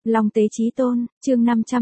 Long Tế Chí Tôn, chương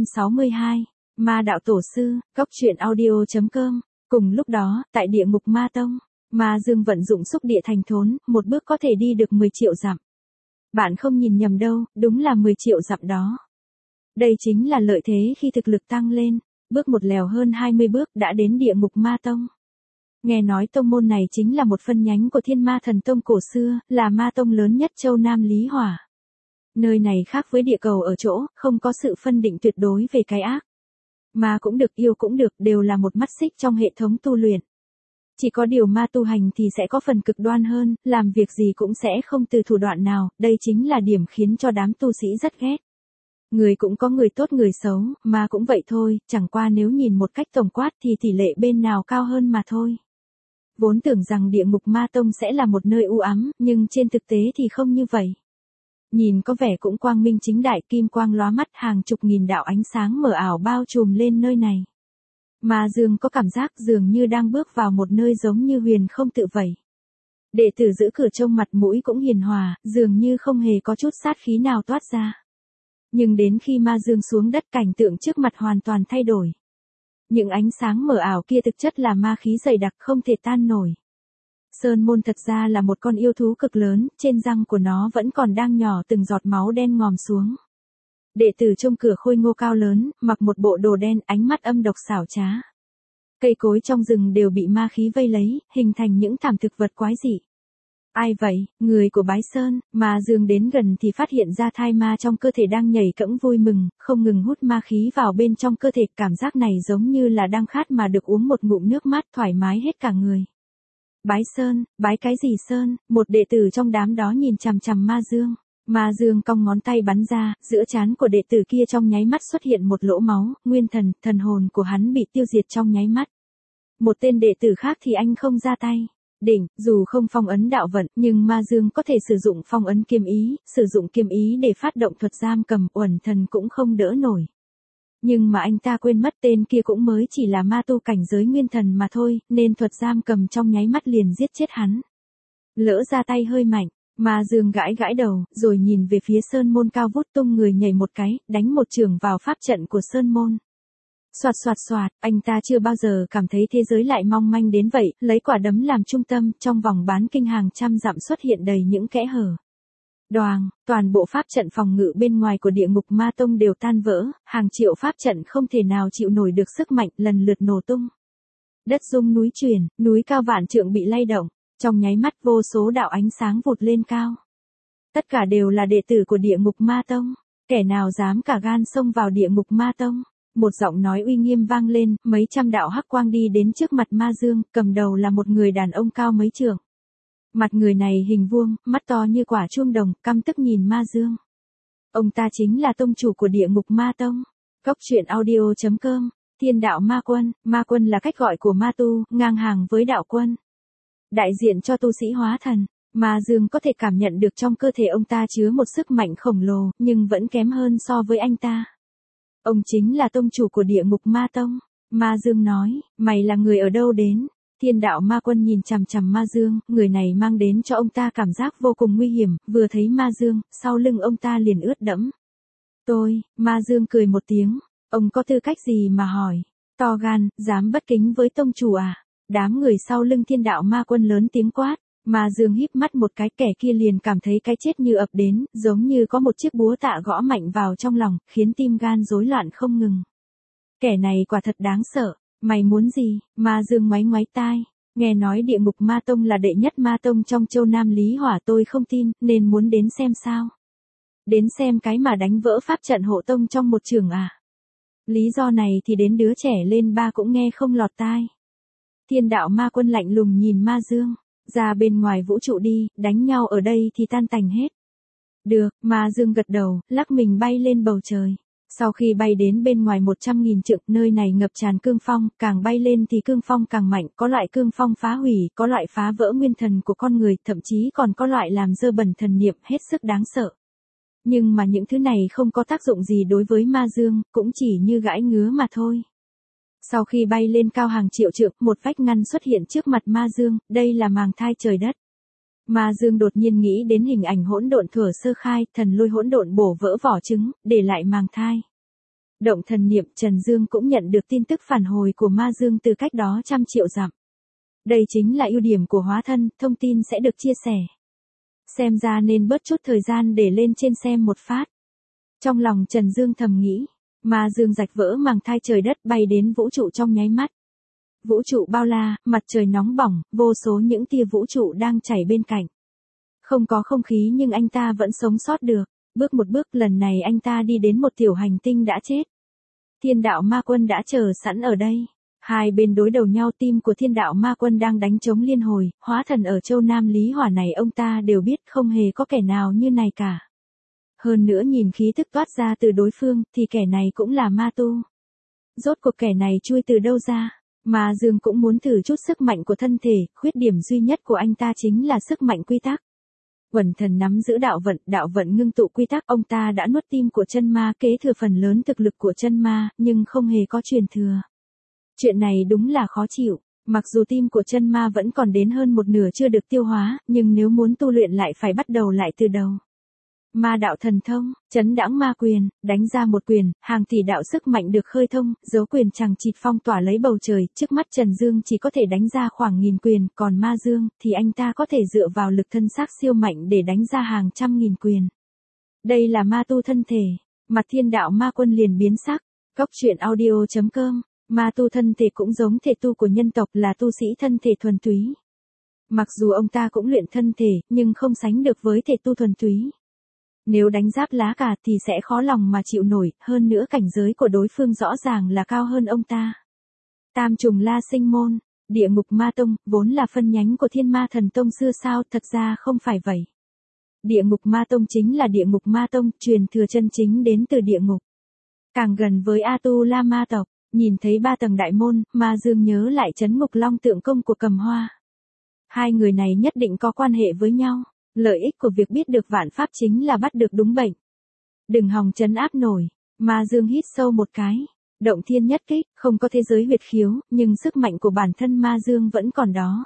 562, Ma Đạo Tổ Sư, Góc Truyện Audio.com. Cùng lúc đó, tại địa ngục Ma Tông, Ma Dương vận dụng xúc địa thành thốn, một bước có thể đi được 10 triệu dặm. Bạn không nhìn nhầm đâu, đúng là 10 triệu dặm đó. Đây chính là lợi thế khi thực lực tăng lên, bước một lèo hơn 20 bước đã đến địa ngục Ma Tông. Nghe nói tông môn này chính là một phân nhánh của Thiên Ma Thần Tông cổ xưa, là ma tông lớn nhất châu Nam Lý Hỏa. Nơi này khác với địa cầu ở chỗ, không có sự phân định tuyệt đối về cái ác. Ma cũng được, yêu cũng được, đều là một mắt xích trong hệ thống tu luyện. Chỉ có điều ma tu hành thì sẽ có phần cực đoan hơn, làm việc gì cũng sẽ không từ thủ đoạn nào, đây chính là điểm khiến cho đám tu sĩ rất ghét. Người cũng có người tốt người xấu, ma cũng vậy thôi, chẳng qua nếu nhìn một cách tổng quát thì tỷ lệ bên nào cao hơn mà thôi. Vốn tưởng rằng địa ngục Ma Tông sẽ là một nơi u ám, nhưng trên thực tế thì không như vậy. Nhìn có vẻ cũng quang minh chính đại, kim quang lóa mắt, hàng chục nghìn đạo ánh sáng mờ ảo bao trùm lên nơi này. Ma Dương có cảm giác dường như đang bước vào một nơi giống như huyền không tự vậy. Đệ tử giữ cửa trông mặt mũi cũng hiền hòa, dường như không hề có chút sát khí nào toát ra. Nhưng đến khi Ma Dương xuống đất, cảnh tượng trước mặt hoàn toàn thay đổi. Những ánh sáng mờ ảo kia thực chất là ma khí dày đặc không thể tan nổi. Sơn Môn thật ra là một con yêu thú cực lớn, trên răng của nó vẫn còn đang nhỏ từng giọt máu đen ngòm xuống. Đệ tử trông cửa khôi ngô cao lớn, mặc một bộ đồ đen, ánh mắt âm độc xảo trá. Cây cối trong rừng đều bị ma khí vây lấy, hình thành những thảm thực vật quái dị. Ai vậy? Người của Bái Sơn. Ma Dương đến gần thì phát hiện ra thai ma trong cơ thể đang nhảy cẫng vui mừng, không ngừng hút ma khí vào bên trong cơ thể, cảm giác này giống như là đang khát mà được uống một ngụm nước mát, thoải mái hết cả người. Bái Sơn, bái cái gì Sơn? Một đệ tử trong đám đó nhìn chằm chằm Ma Dương. Ma Dương cong ngón tay bắn ra, giữa trán của đệ tử kia trong nháy mắt xuất hiện một lỗ máu, nguyên thần, thần hồn của hắn bị tiêu diệt trong nháy mắt. Một tên đệ tử khác thì anh không ra tay. Đỉnh, dù không phong ấn đạo vận, nhưng Ma Dương có thể sử dụng phong ấn kiếm ý, sử dụng kiếm ý để phát động thuật giam cầm, uẩn thần cũng không đỡ nổi. Nhưng mà anh ta quên mất tên kia cũng mới chỉ là ma tu cảnh giới nguyên thần mà thôi, nên thuật giam cầm trong nháy mắt liền giết chết hắn. Lỡ ra tay hơi mạnh, Ma Dương gãi gãi đầu, rồi nhìn về phía Sơn Môn cao vút, tung người nhảy một cái, đánh một chưởng vào pháp trận của Sơn Môn. Soạt soạt soạt, anh ta chưa bao giờ cảm thấy thế giới lại mong manh đến vậy, lấy quả đấm làm trung tâm, trong vòng bán kinh hàng trăm dặm xuất hiện đầy những kẽ hở. Đoàng, toàn bộ pháp trận phòng ngự bên ngoài của địa ngục Ma Tông đều tan vỡ, hàng triệu pháp trận không thể nào chịu nổi được sức mạnh, lần lượt nổ tung. Đất rung núi chuyển, núi cao vạn trượng bị lay động, trong nháy mắt vô số đạo ánh sáng vụt lên cao. Tất cả đều là đệ tử của địa ngục Ma Tông, kẻ nào dám cả gan xông vào địa ngục Ma Tông. Một giọng nói uy nghiêm vang lên, mấy trăm đạo hắc quang đi đến trước mặt Ma Dương, cầm đầu là một người đàn ông cao mấy trượng. Mặt người này hình vuông, mắt to như quả chuông đồng, căm tức nhìn Ma Dương. Ông ta chính là tông chủ của địa ngục Ma Tông. Góc Truyện Audio.com. Thiên đạo Ma quân là cách gọi của ma tu, ngang hàng với đạo quân. Đại diện cho tu sĩ hóa thần. Ma Dương có thể cảm nhận được trong cơ thể ông ta chứa một sức mạnh khổng lồ, nhưng vẫn kém hơn so với anh ta. Ông chính là tông chủ của địa ngục Ma Tông. Ma Dương nói, mày là người ở đâu đến? Thiên đạo ma quân nhìn chằm chằm Ma Dương, người này mang đến cho ông ta cảm giác vô cùng nguy hiểm, vừa thấy Ma Dương, sau lưng ông ta liền ướt đẫm. Ma Dương cười một tiếng, ông có tư cách gì mà hỏi? To gan, dám bất kính với tông chủ à? Đám người sau lưng thiên đạo ma quân lớn tiếng quát. Ma Dương híp mắt một cái, kẻ kia liền cảm thấy cái chết như ập đến, giống như có một chiếc búa tạ gõ mạnh vào trong lòng, khiến tim gan rối loạn không ngừng. Kẻ này quả thật đáng sợ, mày muốn gì? Ma Dương ngoáy ngoáy tai, nghe nói địa ngục Ma Tông là đệ nhất ma tông trong châu Nam Lý Hỏa, tôi không tin, nên muốn đến xem sao. Đến xem cái mà đánh vỡ pháp trận hộ tông trong một chưởng à? Lý do này thì đến đứa trẻ lên ba cũng nghe không lọt tai. Thiên đạo ma quân lạnh lùng nhìn Ma Dương. Ra bên ngoài vũ trụ đi, đánh nhau ở đây thì tan tành hết. Được, Ma Dương gật đầu, lắc mình bay lên bầu trời. Sau khi bay đến bên ngoài 100.000 trượng, nơi này ngập tràn cương phong, càng bay lên thì cương phong càng mạnh, có loại cương phong phá hủy, có loại phá vỡ nguyên thần của con người, thậm chí còn có loại làm dơ bẩn thần niệm, hết sức đáng sợ. Nhưng mà những thứ này không có tác dụng gì đối với Ma Dương, cũng chỉ như gãi ngứa mà thôi. Sau khi bay lên cao hàng triệu trượng, một vách ngăn xuất hiện trước mặt Ma Dương, đây là màng thai trời đất. Ma Dương đột nhiên nghĩ đến hình ảnh hỗn độn thuở sơ khai, thần lôi hỗn độn bổ vỡ vỏ trứng, để lại màng thai. Động thần niệm, Trần Dương cũng nhận được tin tức phản hồi của Ma Dương từ cách đó trăm triệu dặm. Đây chính là ưu điểm của hóa thân, thông tin sẽ được chia sẻ. Xem ra nên bớt chút thời gian để lên trên xem một phát. Trong lòng Trần Dương thầm nghĩ, Ma Dương rạch vỡ màng thai trời đất bay đến vũ trụ trong nháy mắt. Vũ trụ bao la, mặt trời nóng bỏng, vô số những tia vũ trụ đang chảy bên cạnh. Không có không khí nhưng anh ta vẫn sống sót được. Bước một bước, lần này anh ta đi đến một tiểu hành tinh đã chết. Thiên đạo ma quân đã chờ sẵn ở đây. Hai bên đối đầu nhau, team của thiên đạo ma quân đang đánh chống liên hồi, hóa thần ở châu Nam Lý Hỏa này ông ta đều biết không hề có kẻ nào như này cả. Hơn nữa nhìn khí thức toát ra từ đối phương, thì kẻ này cũng là ma tu. Rốt cuộc kẻ này chui từ đâu ra? Ma Dương cũng muốn thử chút sức mạnh của thân thể, khuyết điểm duy nhất của anh ta chính là sức mạnh quy tắc. Quần thần nắm giữ đạo vận ngưng tụ quy tắc, ông ta đã nuốt tim của chân ma, kế thừa phần lớn thực lực của chân ma, nhưng không hề có truyền thừa. Chuyện này đúng là khó chịu, mặc dù tim của chân ma vẫn còn đến hơn một nửa chưa được tiêu hóa, nhưng nếu muốn tu luyện lại phải bắt đầu lại từ đầu. Ma đạo thần thông, chấn đãng ma quyền, đánh ra một quyền, hàng tỷ đạo sức mạnh được khơi thông, dấu quyền chằng chịt phong tỏa lấy bầu trời, trước mắt Trần Dương chỉ có thể đánh ra khoảng 1000 quyền, còn Ma Dương thì anh ta có thể dựa vào lực thân xác siêu mạnh để đánh ra hàng trăm nghìn quyền. Đây là ma tu thân thể, mặt thiên đạo ma quân liền biến sắc. Cốc truyện audio.com, ma tu thân thể cũng giống thể tu của nhân tộc, là tu sĩ thân thể thuần túy. Mặc dù ông ta cũng luyện thân thể, nhưng không sánh được với thể tu thuần túy. Nếu đánh giáp lá cà thì sẽ khó lòng mà chịu nổi, hơn nữa cảnh giới của đối phương rõ ràng là cao hơn ông ta. Tam trùng la sinh môn, địa ngục ma tông, vốn là phân nhánh của thiên ma thần tông xưa sao, thật ra không phải vậy. Địa ngục ma tông chính là địa ngục ma tông, truyền thừa chân chính đến từ địa ngục. Càng gần với A-tu-la ma tộc, nhìn thấy 3 tầng đại môn, Ma Dương nhớ lại trấn ngục long tượng công của Cầm Hoa. Hai người này nhất định có quan hệ với nhau. Lợi ích của việc biết được vạn pháp chính là bắt được đúng bệnh. Đừng hòng trấn áp nổi. Ma Dương hít sâu một cái. Động thiên nhất kích, không có thế giới huyệt khiếu, nhưng sức mạnh của bản thân Ma Dương vẫn còn đó.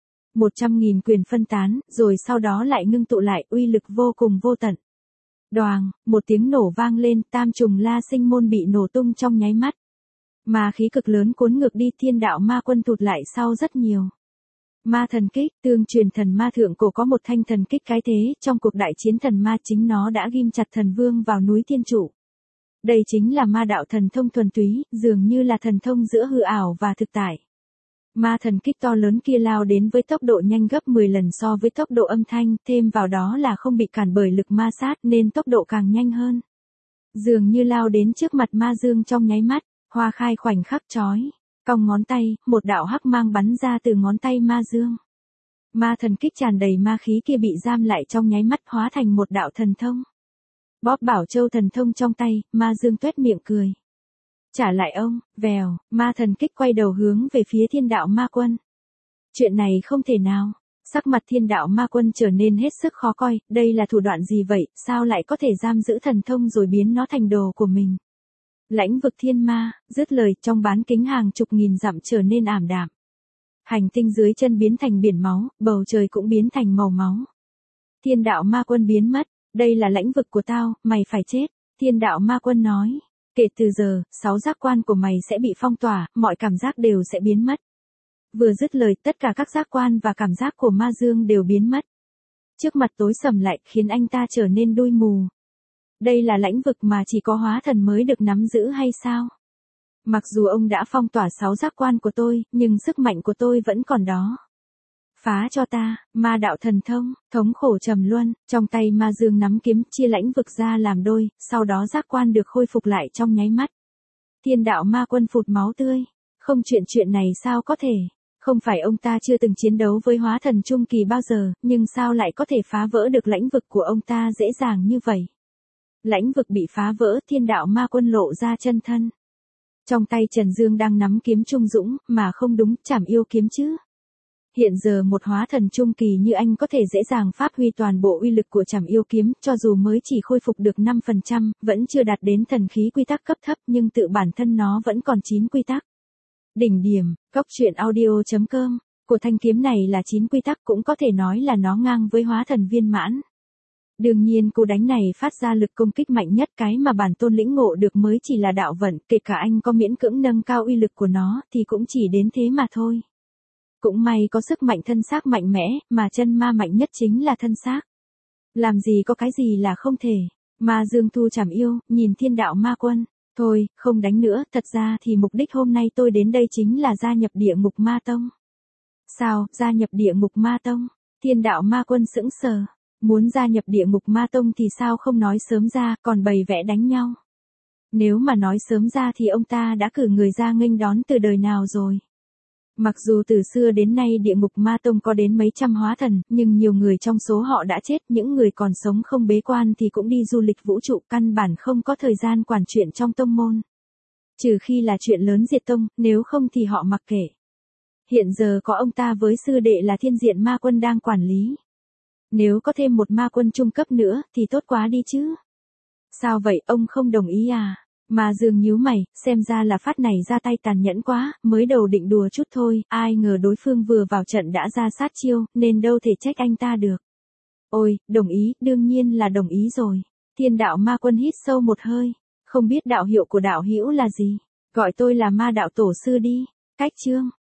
100.000 quyền phân tán, rồi sau đó lại ngưng tụ lại, uy lực vô cùng vô tận. Đoàng, một tiếng nổ vang lên, tam trùng la sinh môn bị nổ tung trong nháy mắt. Ma khí cực lớn cuốn ngược đi, thiên đạo ma quân thụt lại sau rất nhiều. Ma thần kích, tương truyền thần ma thượng cổ có một thanh thần kích cái thế, trong cuộc đại chiến thần ma chính nó đã ghim chặt thần vương vào núi thiên trụ. Đây chính là ma đạo thần thông thuần túy, dường như là thần thông giữa hư ảo và thực tại. Ma thần kích to lớn kia lao đến với tốc độ nhanh gấp 10 lần so với tốc độ âm thanh, thêm vào đó là không bị cản bởi lực ma sát nên tốc độ càng nhanh hơn. Dường như lao đến trước mặt Ma Dương trong nháy mắt, hoa khai khoảnh khắc chói. Cong ngón tay, một đạo hắc mang bắn ra từ ngón tay Ma Dương. Ma thần kích tràn đầy ma khí kia bị giam lại trong nháy mắt, hóa thành một đạo thần thông. Bóp bảo châu thần thông trong tay, Ma Dương tuét miệng cười. Trả lại ông, vèo, ma thần kích quay đầu hướng về phía thiên đạo ma quân. Chuyện này không thể nào. Sắc mặt thiên đạo ma quân trở nên hết sức khó coi, đây là thủ đoạn gì vậy, sao lại có thể giam giữ thần thông rồi biến nó thành đồ của mình. Lãnh vực thiên ma, dứt lời, trong bán kính hàng chục nghìn dặm trở nên ảm đạm. Hành tinh dưới chân biến thành biển máu, bầu trời cũng biến thành màu máu. Thiên đạo ma quân biến mất, đây là lãnh vực của tao, mày phải chết. Thiên đạo ma quân nói, kể từ giờ, 6 giác quan của mày sẽ bị phong tỏa, mọi cảm giác đều sẽ biến mất. Vừa dứt lời, tất cả các giác quan và cảm giác của Ma Dương đều biến mất. Trước mặt tối sầm lại, khiến anh ta trở nên đuôi mù. Đây là lãnh vực mà chỉ có hóa thần mới được nắm giữ hay sao? Mặc dù ông đã phong tỏa 6 giác quan của tôi, nhưng sức mạnh của tôi vẫn còn đó. Phá cho ta, ma đạo thần thông, thống khổ trầm luân, trong tay Ma Dương nắm kiếm, chia lãnh vực ra làm đôi, sau đó giác quan được khôi phục lại trong nháy mắt. Thiên đạo ma quân phụt máu tươi. Không, chuyện này sao có thể? Không phải ông ta chưa từng chiến đấu với hóa thần trung kỳ bao giờ, nhưng sao lại có thể phá vỡ được lãnh vực của ông ta dễ dàng như vậy? Lãnh vực bị phá vỡ, thiên đạo ma quân lộ ra chân thân. Trong tay Trần Dương đang nắm kiếm trung dũng, mà không đúng, Trảm Yêu kiếm chứ. Hiện giờ một hóa thần trung kỳ như anh có thể dễ dàng phát huy toàn bộ uy lực của Trảm Yêu kiếm, cho dù mới chỉ khôi phục được 5%, vẫn chưa đạt đến thần khí quy tắc cấp thấp, nhưng tự bản thân nó vẫn còn 9 quy tắc. Đỉnh điểm, cốc truyện audio.com Của thanh kiếm này là 9 quy tắc, cũng có thể nói là nó ngang với hóa thần viên mãn. Đương nhiên cú đánh này phát ra lực công kích mạnh nhất, cái mà bản tôn lĩnh ngộ được mới chỉ là đạo vận, kể cả anh có miễn cưỡng nâng cao uy lực của nó thì cũng chỉ đến thế mà thôi. Cũng may có sức mạnh thân xác mạnh mẽ, mà chân ma mạnh nhất chính là thân xác. Làm gì có cái gì là không thể. Ma Dương thu trảm yêu, nhìn Thiên Đạo Ma Quân. Thôi, không đánh nữa, thật ra thì mục đích hôm nay tôi đến đây chính là gia nhập Địa Ngục Ma Tông. Sao, gia nhập Địa Ngục Ma Tông? Thiên Đạo Ma Quân sững sờ. Muốn gia nhập Địa Ngục Ma Tông thì sao không nói sớm ra, còn bày vẽ đánh nhau. Nếu mà nói sớm ra thì ông ta đã cử người ra nghênh đón từ đời nào rồi. Mặc dù từ xưa đến nay Địa Ngục Ma Tông có đến mấy trăm hóa thần, nhưng nhiều người trong số họ đã chết, những người còn sống không bế quan thì cũng đi du lịch vũ trụ, căn bản không có thời gian quản chuyện trong tông môn. Trừ khi là chuyện lớn diệt tông, nếu không thì họ mặc kệ. Hiện giờ có ông ta với sư đệ là Thiên Diện Ma Quân đang quản lý. Nếu có thêm một ma quân trung cấp nữa thì tốt quá đi chứ. Sao vậy, ông không đồng ý à? Ma Dương nhíu mày, xem ra là phát này ra tay tàn nhẫn quá, mới đầu định đùa chút thôi, ai ngờ đối phương vừa vào trận đã ra sát chiêu, nên đâu thể trách anh ta được. Ôi, đồng ý, đương nhiên là đồng ý rồi. Thiên Đạo Ma Quân hít sâu một hơi, không biết đạo hiệu của đạo hữu là gì? Gọi tôi là Ma Đạo Tổ Sư đi. Cách chương